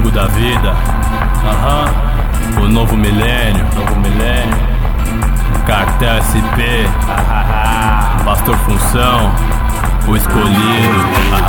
jogo da vida. O novo milênio. Cartel SP. Pastor Função, o escolhido.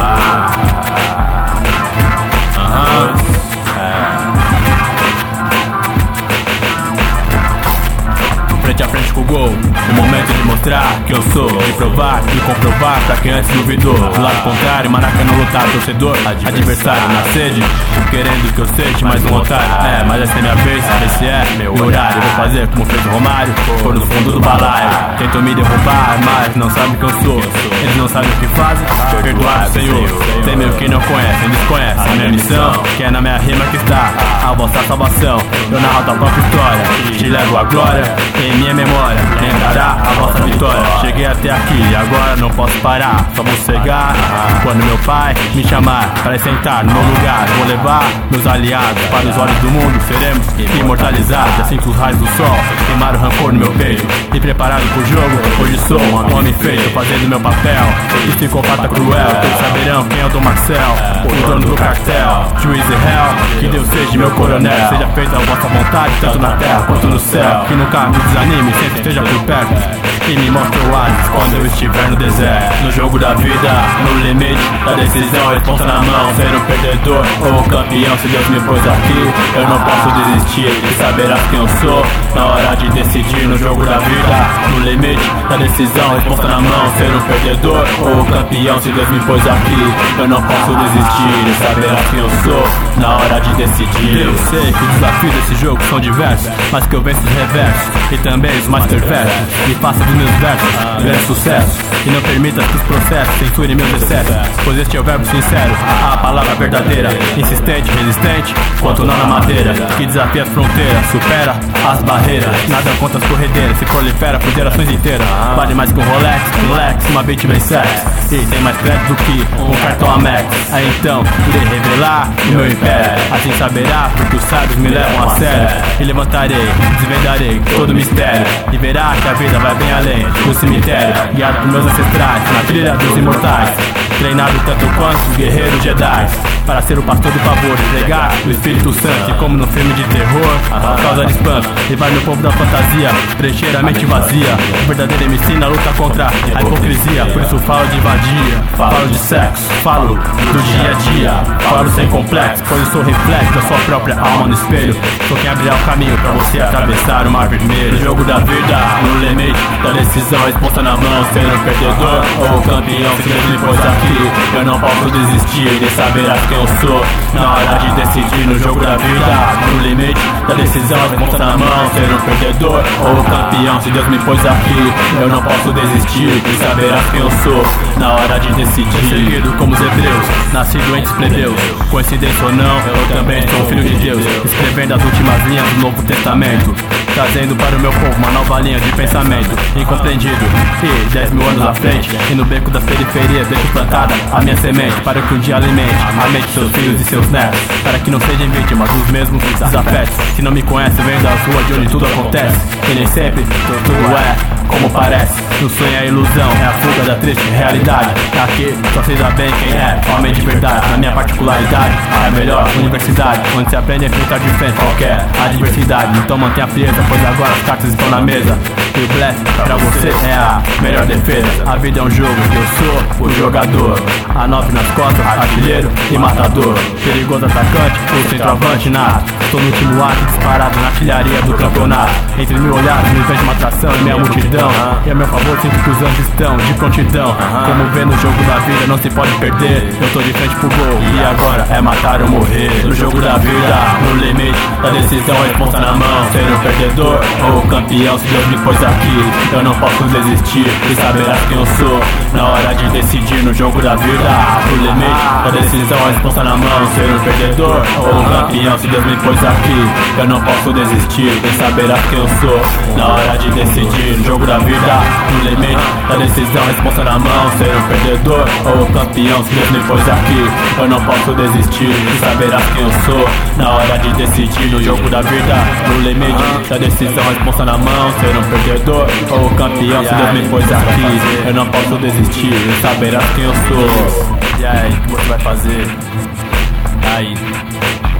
Frente a frente com o gol, o momento de mostrar que eu sou, de provar, de comprovar pra quem antes duvidou. Do lado contrário, Maracanã lutar, torcedor, adversário na sede, querendo que eu seja mais um otário. Mas essa é minha vez, esse é meu horário. Vou fazer como fez o Romário, for no fundo do balaio. Tentam me derrubar, mas não sabem quem eu sou. Eles não sabem o que fazem, perdoar o Senhor. Temem o que não conhecem, desconhecem a minha missão, que é na minha rima que está a vossa salvação. Eu narro a própria história, te levo a glória. Em minha memória, lembrará a vossa vitória. Cheguei até aqui e agora não posso parar. Só vou cegar quando meu pai me chamar para sentar no meu lugar. Vou levar meus aliados para os olhos do mundo. Seremos imortalizados, assim que os raios do sol queimaram o rancor no meu peito. E preparado pro jogo, hoje sou um homem feito, fazendo meu papel. E psicopata cruel, todos saberão quem é o Dom Marcel, o dono do cartel, juiz e réu. Que Deus seja meu coronel, seja feita a vossa vontade, tanto na terra quanto no céu. Que nunca me desanime, sempre esteja por perto e me mostre o oásis quando eu estiver no deserto. No jogo da vida, no limite da decisão, responsa na mão, ser um perdedor ou um campeão. Se Deus me pôs aqui, eu não posso desistir e saberás quem eu sou na hora de decidir. No jogo da vida, no limite da decisão, responsa na mão, ser um perdedor ou um campeão. Se Deus me pôs aqui, eu não posso desistir e saberás quem eu sou na hora de decidir. Eu sei que os desafios desse jogo são diversos, mas que eu venço os reversos e também os mais perversos. Me faça dos meus versos grande sucesso e não permita que os processos censurem meus excessos, pois este é o verbo sincero, a palavra verdadeira, insistente, resistente, quanto nó na madeira, que desafia as fronteiras, supera as barreiras. Nada contra as corredeiras, se prolifera por gerações inteiras. Vale mais que um Rolex, um Lex, uma beat bem sex, e tem mais crédito do que um cartão Amex. Aí então irei revelar o meu império, assim saberá porque os sábios me levam a sério. E levantarei, desvendarei todo mistério, e verá que a vida vai bem além do cemitério, guiado por meus ancestrais na trilha dos imortais, treinado tanto quanto os guerreiros Jedi, para ser o pastor do favor e pregar o Espírito Santo. E como no filme de terror, causa de espanto, levar meu povo da fantasia, preencher a mente vazia. O verdadeiro MC na luta contra a hipocrisia. Por isso falo de vadia, falo de sexo, falo do dia a dia, falo sem complexo, pois eu sou reflexo da sua própria alma no espelho. Sou quem abrirá o caminho pra você atravessar o mar vermelho. No jogo da vida, no limite da decisão, responsa na mão, ser um perdedor ou um campeão. Se Deus me pôs aqui, eu não posso desistir e saberás quem eu sou na hora de decidir. No jogo da vida, no limite da decisão, responsa na mão, ser um perdedor ou um campeão. Se Deus me pôs aqui, eu não posso desistir e saberás quem eu sou na hora de decidir. Seguido como os hebreus, nascido entre os plebeus, coincidência ou não, eu também sou filho de Deus, escrevendo as últimas linhas do Novo Testamento, trazendo para o meu povo uma nova linha de pensamento incompreendido. E 10 mil anos à frente, e no beco das periferias deixo plantada a minha semente, para que um dia alimente a mente de seus filhos e seus netos, para que não sejam vítimas dos mesmos desafetos. Se não me conhece, vem das ruas de onde tudo acontece, e nem sempre tudo é como parece. No sonho é a ilusão, é a fuga da triste realidade. Aqui só se dá bem quem é homem de verdade. Na minha particularidade, a melhor universidade, onde se aprende a enfrentar de frente qualquer adversidade. Então mantenha a frieza, pois agora as cartas estão na mesa, e o blefe pra você é a melhor defesa. A vida é um jogo, eu sou o jogador, a 9 nas costas, artilheiro e matador, perigoso atacante, o centroavante nato. Tô no último ato, disparado na artilharia do campeonato. Entre mil olhares me vejo uma atração e minha multidão, e a meu favor sinto que os anjos estão de prontidão. Como vê no jogo da vida, não se pode perder, eu tô de frente pro gol, e agora é matar ou morrer. No jogo da vida, no limite da decisão, responsa na mão, ser um perdedor ou um campeão. Se Deus me pôs aqui, eu não posso desistir e saberás quem eu sou na hora de decidir. No jogo da vida, no limite da decisão, responsa na mão, ser um perdedor ou um campeão. Se Deus me pôs aqui, eu não posso desistir e saberás quem eu sou na hora de decidir. No jogo da vida, no limite da decisão, responsa na mão, ser um perdedor ou um campeão. Se Deus me pôs aqui, eu não posso desistir e saberás quem eu sou na hora de decidir. No jogo da vida, no limite da decisão, responsa na mão, ser um perdedor ou um campeão. Se Deus me pôs aqui, eu não posso desistir e saberás quem eu sou. E aí, o que você vai fazer? Aí, me diga.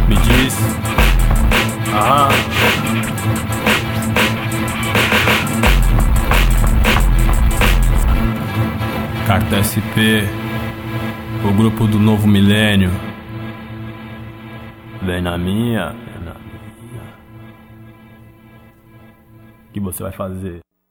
isso? Aham. Carta SP, o grupo do novo milênio. Vem na minha. O que você vai fazer?